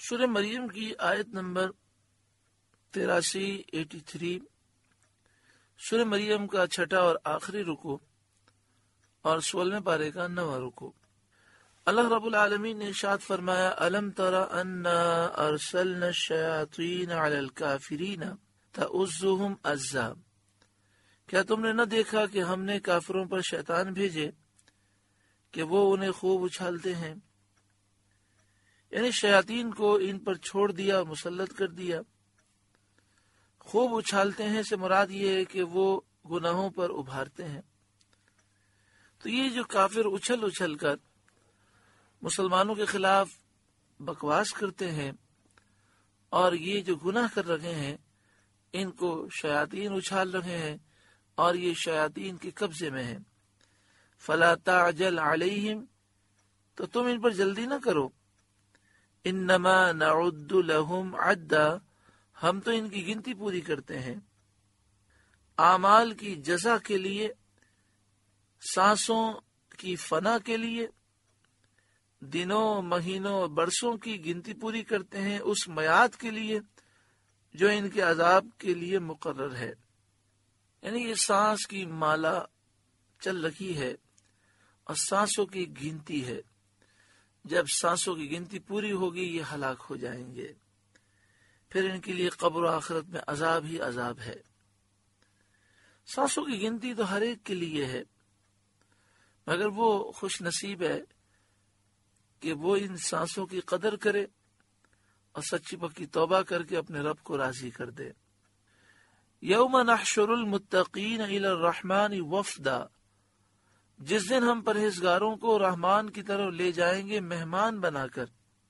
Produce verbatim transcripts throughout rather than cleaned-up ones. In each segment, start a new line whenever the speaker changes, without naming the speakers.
سورہ مریم کی آیت نمبر تراسی ایٹی تھری، سورہ مریم کا چھٹا اور آخری رکو اور سولہویں پارے کا نواں رکو۔ اللہ رب العالمین نے ارشاد فرمایا، الم تر انا ارسلنا الشیاطین علی الکافرین تؤزهم ازا، کیا تم نے نہ دیکھا کہ ہم نے کافروں پر شیطان بھیجے کہ وہ انہیں خوب اچھالتے ہیں، یعنی شیاطین کو ان پر چھوڑ دیا اور مسلط کر دیا۔ خوب اچھالتے ہیں سے مراد یہ ہے کہ وہ گناہوں پر ابھارتے ہیں۔ تو یہ جو کافر اچھل اچھل کر مسلمانوں کے خلاف بکواس کرتے ہیں اور یہ جو گناہ کر رہے ہیں ان کو شیاطین اچھال رہے ہیں اور یہ شیاطین کے قبضے میں ہیں۔ فلا تعجل علیہم، تو تم ان پر جلدی نہ کرو، انما نعد لہم عدا، ہم تو ان کی گنتی پوری کرتے ہیں، اعمال کی جزا کے لیے، سانسوں کی فنا کے لیے، دنوں مہینوں برسوں کی گنتی پوری کرتے ہیں اس میعاد کے لیے جو ان کے عذاب کے لیے مقرر ہے۔ یعنی یہ سانس کی مالا چل رہی ہے اور سانسوں کی گنتی ہے، جب سانسوں کی گنتی پوری ہوگی یہ ہلاک ہو جائیں گے، پھر ان کے لیے قبر و آخرت میں عذاب ہی عذاب ہے۔ سانسوں کی گنتی تو ہر ایک کے لیے ہے، مگر وہ خوش نصیب ہے کہ وہ ان سانسوں کی قدر کرے اور سچی پکی توبہ کر کے اپنے رب کو راضی کر دے۔ یوم نحشر المتقین الی الرحمن وفدا، جس دن ہم پرہیزگاروں کو رحمان کی طرف لے جائیں گے مہمان بنا کر۔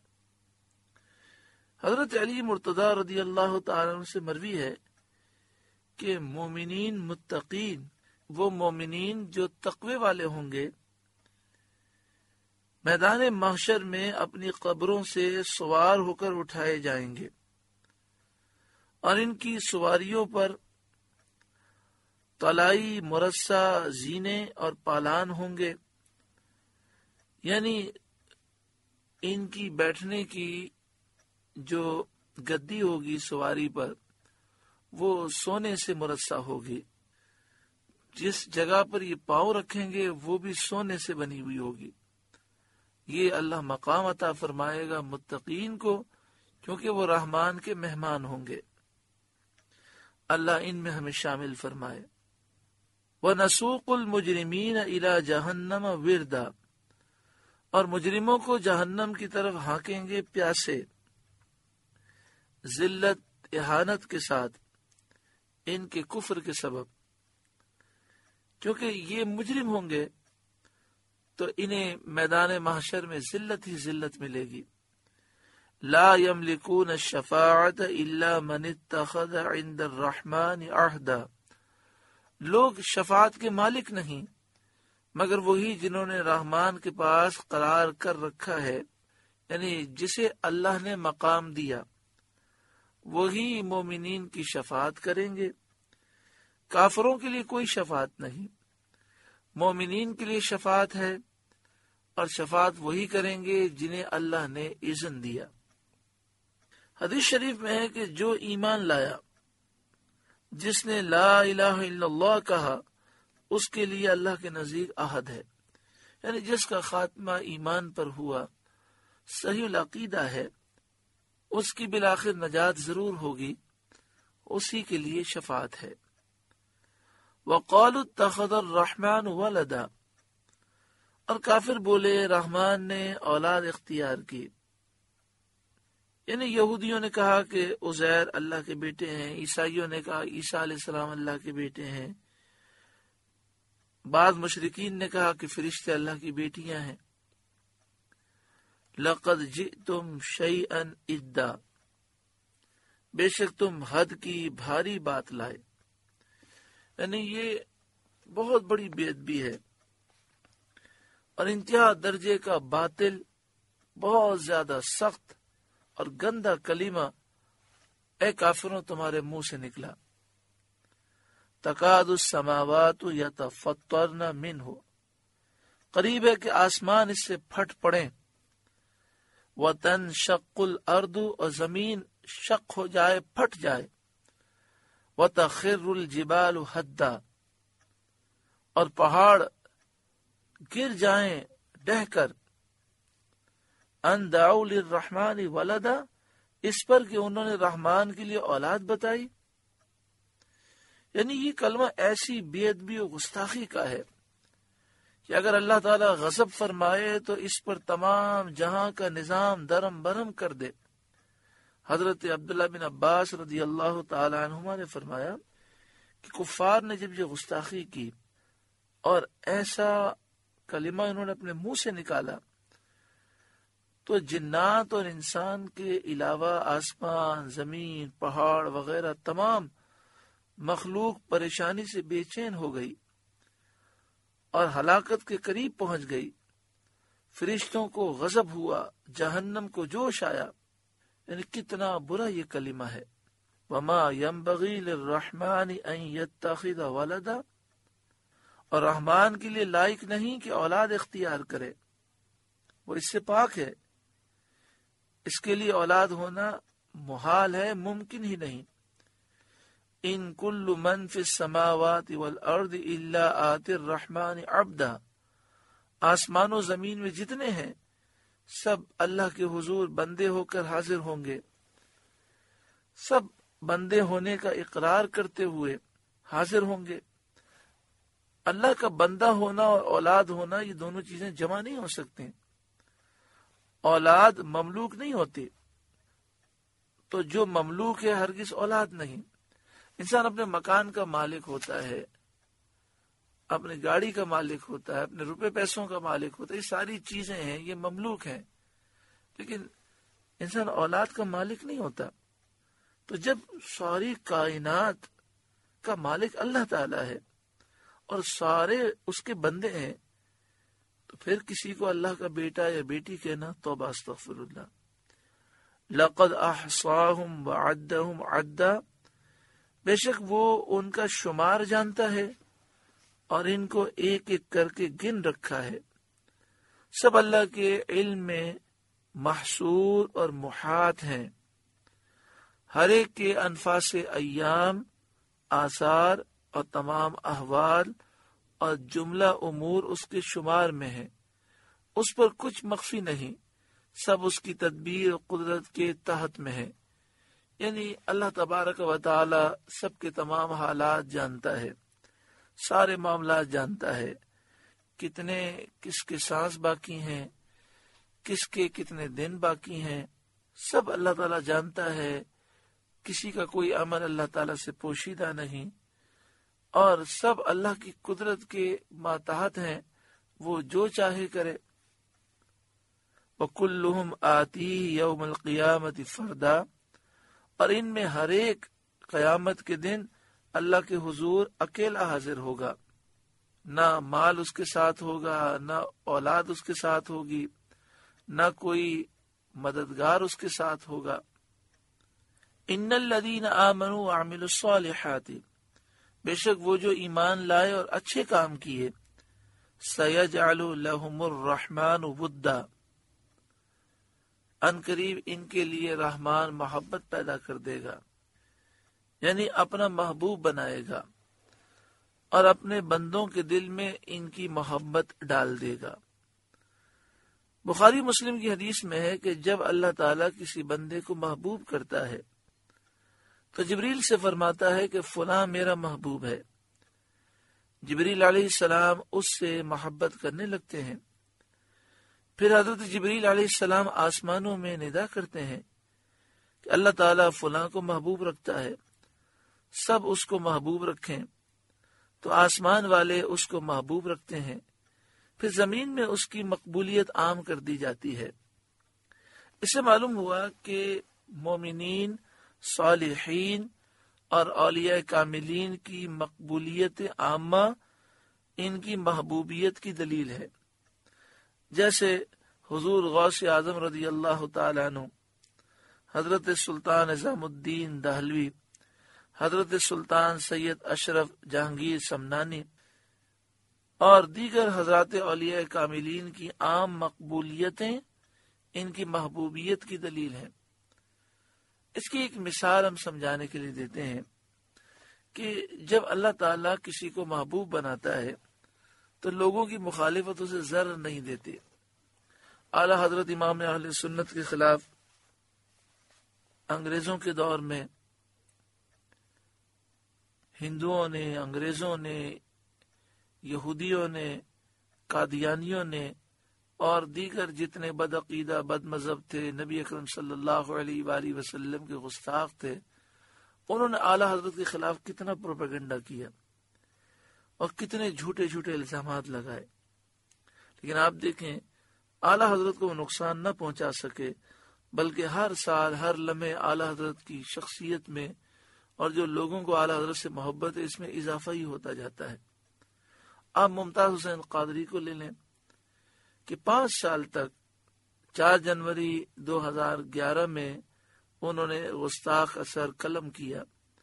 حضرت علی مرتضی رضی اللہ تعالیٰ عنہ سے مروی ہے کہ مومنین متقین وہ مومنین جو تقوی والے ہوں گے میدان محشر میں اپنی قبروں سے سوار ہو کر اٹھائے جائیں گے اور ان کی سواریوں پر طلائی مرصع زینے اور پالان ہوں گے، یعنی ان کی بیٹھنے کی جو گدی ہوگی سواری پر وہ سونے سے مرصع ہوگی، جس جگہ پر یہ پاؤں رکھیں گے وہ بھی سونے سے بنی ہوئی ہوگی۔ یہ اللہ مقام عطا فرمائے گا متقین کو، کیونکہ وہ رحمان کے مہمان ہوں گے۔ اللہ ان میں ہمیں شامل فرمائے۔ وَنَسُوقُ الْمُجْرِمِينَ إِلَى جَهَنَّمَ وِرْدًا، اور مجرموں کو جہنم کی طرف ہانکیں گے پیاسے، ذلت اہانت کے ساتھ، ان کے کفر کے سبب، کیونکہ یہ مجرم ہوں گے تو انہیں میدان محشر میں ذلت ہی ذلت ملے گی۔ لا يملكون الشفاعة الا من اتخذ عند الرحمن عہدا، لوگ شفاعت کے مالک نہیں مگر وہی جنہوں نے رحمان کے پاس قرار کر رکھا ہے، یعنی جسے اللہ نے مقام دیا وہی مومنین کی شفاعت کریں گے۔ کافروں کے لیے کوئی شفاعت نہیں، مومنین کے لیے شفاعت ہے، اور شفاعت وہی کریں گے جنہیں اللہ نے اذن دیا۔ حدیث شریف میں ہے کہ جو ایمان لایا، جس نے لا الہ الا اللہ کہا، اس کے لیے اللہ کے نزدیک عہد ہے، یعنی جس کا خاتمہ ایمان پر ہوا، صحیح العقیدہ ہے، اس کی بالآخر نجات ضرور ہوگی، اسی کے لیے شفاعت ہے۔ وَقَالُوا اتَّخَذَ الرَّحْمَنُ وَلَدًا، اور کافر بولے رحمان نے اولاد اختیار کی، یعنی یہودیوں نے کہا کہ عزیر اللہ کے بیٹے ہیں، عیسائیوں نے کہا عیسیٰ علیہ السلام اللہ کے بیٹے ہیں، بعض مشرکین نے کہا کہ فرشتے اللہ کی بیٹیاں ہیں۔ لَقَدْ جِئْتُمْ شَيْئًا إِدًّا، بے شک تم حد کی بھاری بات لائے، یعنی یہ بہت بڑی بے ادبی ہے اور انتہا درجے کا باطل، بہت زیادہ سخت اور گندا کلمہ اے کافروں تمہارے منہ سے نکلا۔ تکاد السماوات یتفطرن منہ، قریب ہے کہ آسمان اس سے پھٹ پڑیں، وَتَنشَقُّ الْأَرْضُ اور زمین شق ہو جائے، پھٹ جائے، وَتَخِرُّ الْجِبَالُ هَدًّا اور پہاڑ گر جائیں ڈہ کر، ان دعوا للرحمن ولدا اس پر کہ انہوں نے رحمان کے لیے اولاد بتائی. یعنی یہ کلمہ ایسی بے ادبی و گستاخی کا ہے کہ اگر اللہ تعالیٰ غضب فرمائے تو اس پر تمام جہاں کا نظام درم برہم کر دے. حضرت عبداللہ بن عباس رضی اللہ تعالی عنہما نے فرمایا کہ کفار نے جب یہ گستاخی کی اور ایسا کلمہ انہوں نے اپنے منہ سے نکالا تو جنات اور انسان کے علاوہ آسمان، زمین، پہاڑ وغیرہ تمام مخلوق پریشانی سے بے چین ہو گئی اور ہلاکت کے قریب پہنچ گئی. فرشتوں کو غضب ہوا، جہنم کو جوش آیا. یعنی کتنا برا یہ کلمہ ہے. وما ينبغي للرحمن ان يتخذ ولدا اور رحمان کے لیے لائق نہیں کہ اولاد اختیار کرے، وہ اس سے پاک ہے. اس کے لیے اولاد ہونا محال ہے، ممکن ہی نہیں. ان کل من فی السماوات والارض الا آتی الرحمن عبدا آسمان و زمین میں جتنے ہیں سب اللہ کے حضور بندے ہو کر حاضر ہوں گے. سب بندے ہونے کا اقرار کرتے ہوئے حاضر ہوں گے. اللہ کا بندہ ہونا اور اولاد ہونا یہ دونوں چیزیں جمع نہیں ہو سکتے. اولاد مملوک نہیں ہوتی، تو جو مملوک ہے ہرگز اولاد نہیں. انسان اپنے مکان کا مالک ہوتا ہے، اپنی گاڑی کا مالک ہوتا ہے، اپنے روپے پیسوں کا مالک ہوتا ہے. یہ ساری چیزیں ہیں، یہ مملوک ہیں، لیکن انسان اولاد کا مالک نہیں ہوتا. تو جب ساری کائنات کا مالک اللہ تعالی ہے اور سارے اس کے بندے ہیں تو پھر کسی کو اللہ کا بیٹا یا بیٹی کہنا توبہ استغفر اللہ. لقد احصاهم وعدهم عدا بے شک وہ ان کا شمار جانتا ہے اور ان کو ایک ایک کر کے گن رکھا ہے. سب اللہ کے علم میں محصور اور محاط ہیں. ہر ایک کے انفاس ایام، آثار اور تمام احوال اور جملہ امور اس کے شمار میں ہیں. اس پر کچھ مخفی نہیں، سب اس کی تدبیر اور قدرت کے تحت میں ہے. یعنی اللہ تبارک و تعالی سب کے تمام حالات جانتا ہے، سارے معاملات جانتا ہے. کتنے کس کے سانس باقی ہیں، کس کے کتنے دن باقی ہیں، سب اللہ تعالی جانتا ہے. کسی کا کوئی عمل اللہ تعالی سے پوشیدہ نہیں اور سب اللہ کی قدرت کے ماتحت ہیں، وہ جو چاہے کرے. وَكُلُّهُمْ آتِيهِ يَوْمَ الْقِيَامَةِ فَرْدًا اور ان میں ہر ایک قیامت کے دن اللہ کے حضور اکیلا حاضر ہوگا. نہ مال اس کے ساتھ ہوگا، نہ اولاد اس کے ساتھ ہوگی، نہ کوئی مددگار اس کے ساتھ ہوگا. ان الذین آمنوا وعملوا الصالحات بے شک وہ جو ایمان لائے اور اچھے کام کیے، سیجعل لهم الرحمن ودا ان قریب ان کے لیے رحمان محبت پیدا کر دے گا، یعنی اپنا محبوب بنائے گا اور اپنے بندوں کے دل میں ان کی محبت ڈال دے گا. بخاری مسلم کی حدیث میں ہے کہ جب اللہ تعالیٰ کسی بندے کو محبوب کرتا ہے تو جبریل سے فرماتا ہے کہ فلاں میرا محبوب ہے. جبریل علیہ السلام اس سے محبت کرنے لگتے ہیں. پھر حضرت جبریل علیہ السلام آسمانوں میں ندا کرتے ہیں کہ اللہ تعالیٰ فلاں کو محبوب رکھتا ہے، سب اس کو محبوب رکھیں. تو آسمان والے اس کو محبوب رکھتے ہیں. پھر زمین میں اس کی مقبولیت عام کر دی جاتی ہے. اس سے معلوم ہوا کہ مومنین، صالحین اور اولیاء کاملین کی مقبولیت عامہ ان کی محبوبیت کی دلیل ہے. جیسے حضور غوث اعظم رضی اللہ تعالیٰ عنہ، حضرت سلطان نظام الدین دہلوی، حضرت سلطان سید اشرف جہانگیر سمنانی اور دیگر حضرات اولیاء کاملین کی عام مقبولیتیں ان کی محبوبیت کی دلیل ہیں۔ اس کی ایک مثال ہم سمجھانے کے لیے دیتے ہیں کہ جب اللہ تعالیٰ کسی کو محبوب بناتا ہے تو لوگوں کی مخالفت اسے ضرر نہیں دیتی۔ اعلیٰ حضرت امام اہل سنت کے خلاف انگریزوں کے دور میں ہندوؤں نے، انگریزوں نے، یہودیوں نے، قادیانیوں نے اور دیگر جتنے بدعقیدہ بد مذہب تھے، نبی اکرم صلی اللہ علیہ وآلہ وسلم کے گستاخ تھے، انہوں نے اعلیٰ حضرت کے خلاف کتنا پروپیگنڈا کیا اور کتنے جھوٹے جھوٹے الزامات لگائے، لیکن آپ دیکھیں اعلیٰ حضرت کو وہ نقصان نہ پہنچا سکے، بلکہ ہر سال ہر لمحے اعلیٰ حضرت کی شخصیت میں اور جو لوگوں کو اعلیٰ حضرت سے محبت ہے اس میں اضافہ ہی ہوتا جاتا ہے۔ آپ ممتاز حسین قادری کو لے لیں کہ پانچ سال تک چار جنوری دو ہزار گیارہ میں انہوں نے گستاخ اثر قلم کیا۔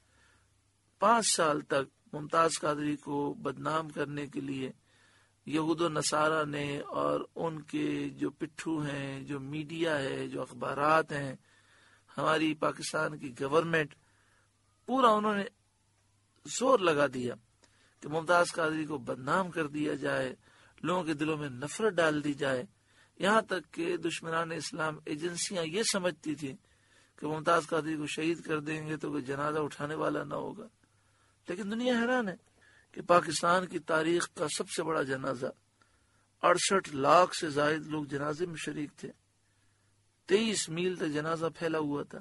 پانچ سال تک ممتاز قادری کو بدنام کرنے کے لیے یہود و نصارہ نے اور ان کے جو پٹھو ہیں، جو میڈیا ہے، جو اخبارات ہیں، ہماری پاکستان کی گورنمنٹ، پورا انہوں نے زور لگا دیا کہ ممتاز قادری کو بدنام کر دیا جائے، لوگوں کے دلوں میں نفرت ڈال دی جائے، یہاں تک کہ دشمنان اسلام ایجنسیاں یہ سمجھتی تھیں کہ ممتاز قادری کو شہید کر دیں گے تو کوئی جنازہ اٹھانے والا نہ ہوگا۔ لیکن دنیا حیران ہے کہ پاکستان کی تاریخ کا سب سے بڑا جنازہ، اڑسٹھ لاکھ سے زائد لوگ جنازے میں شریک تھے، تیئیس میل تک جنازہ پھیلا ہوا تھا۔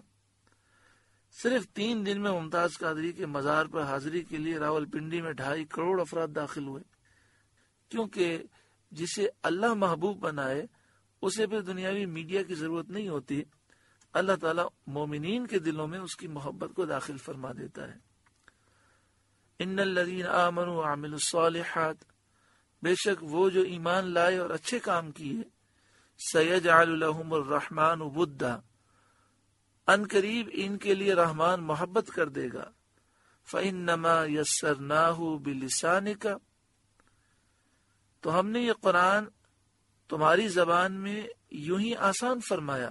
صرف تین دن میں ممتاز قادری کے مزار پر حاضری کے لیے راول پنڈی میں ڈھائی کروڑ افراد داخل ہوئے، کیونکہ جسے اللہ محبوب بنائے اسے پھر دنیاوی میڈیا کی ضرورت نہیں ہوتی، اللہ تعالیٰ مومنین کے دلوں میں اس کی محبت کو داخل فرما دیتا ہے۔ ان الذین آمنوا وعملوا الصالحات، بے شک وہ جو ایمان لائے اور اچھے کام کیے، سیجعل لہم الرحمن ودا، ان قریب ان کے لیے رحمان محبت کر دے گا، فإنما یسرناہ بلسانک، تو ہم نے یہ قرآن تمہاری زبان میں یوں ہی آسان فرمایا،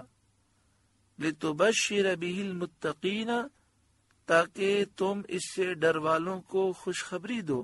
لتبشر بہ المتقین، تاکہ تم اس سے ڈر والوں کو خوشخبری دو،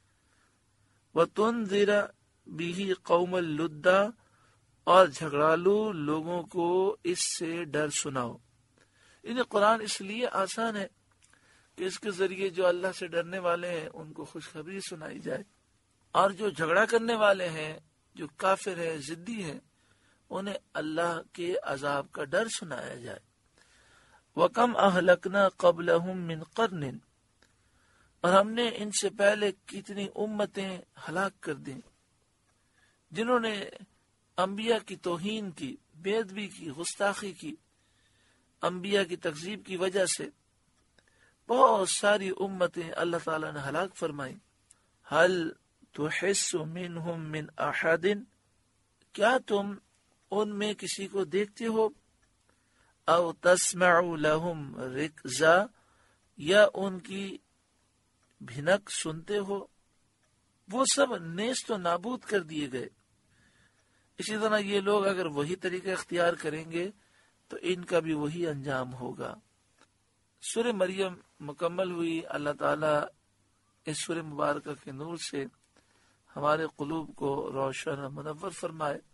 وتنذر بہ قوم اللدا، اور جھگڑالو لوگوں کو اس سے ڈر سناؤ۔ انہیں قرآن اس لیے آسان ہے کہ اس کے ذریعے جو اللہ سے ڈرنے والے ہیں ان کو خوشخبری سنائی جائے، اور جو جھگڑا کرنے والے ہیں، جو کافر ہیں، ضدی ہیں، انہیں اللہ کے عذاب کا ڈر سنایا جائے۔ وَكَمْ أَهْلَكْنَا قَبْلَهُمْ مِنْ قَرْنٍ، اور ہم نے ان سے پہلے کتنی امتیں ہلاک کر دیں جنہوں نے انبیاء کی توہین کی، بے ادبی کی، گستاخی کی، انبیاء کی تکذیب کی وجہ سے بہت ساری امتیں اللہ تعالیٰ نے ہلاک فرمائی۔ هل تحس منهم من احد، کیا تم ان میں کسی کو دیکھتے ہو؟ او تسمع لهم رکزا، یا ان کی بھنک سنتے ہو؟ وہ سب نیست و نابود کر دیے گئے۔ اسی طرح یہ لوگ اگر وہی طریقہ اختیار کریں گے تو ان کا بھی وہی انجام ہوگا۔ سورہ مریم مکمل ہوئی۔ اللہ تعالیٰ اس سورہ مبارکہ کے نور سے ہمارے قلوب کو روشن و منور فرمائے۔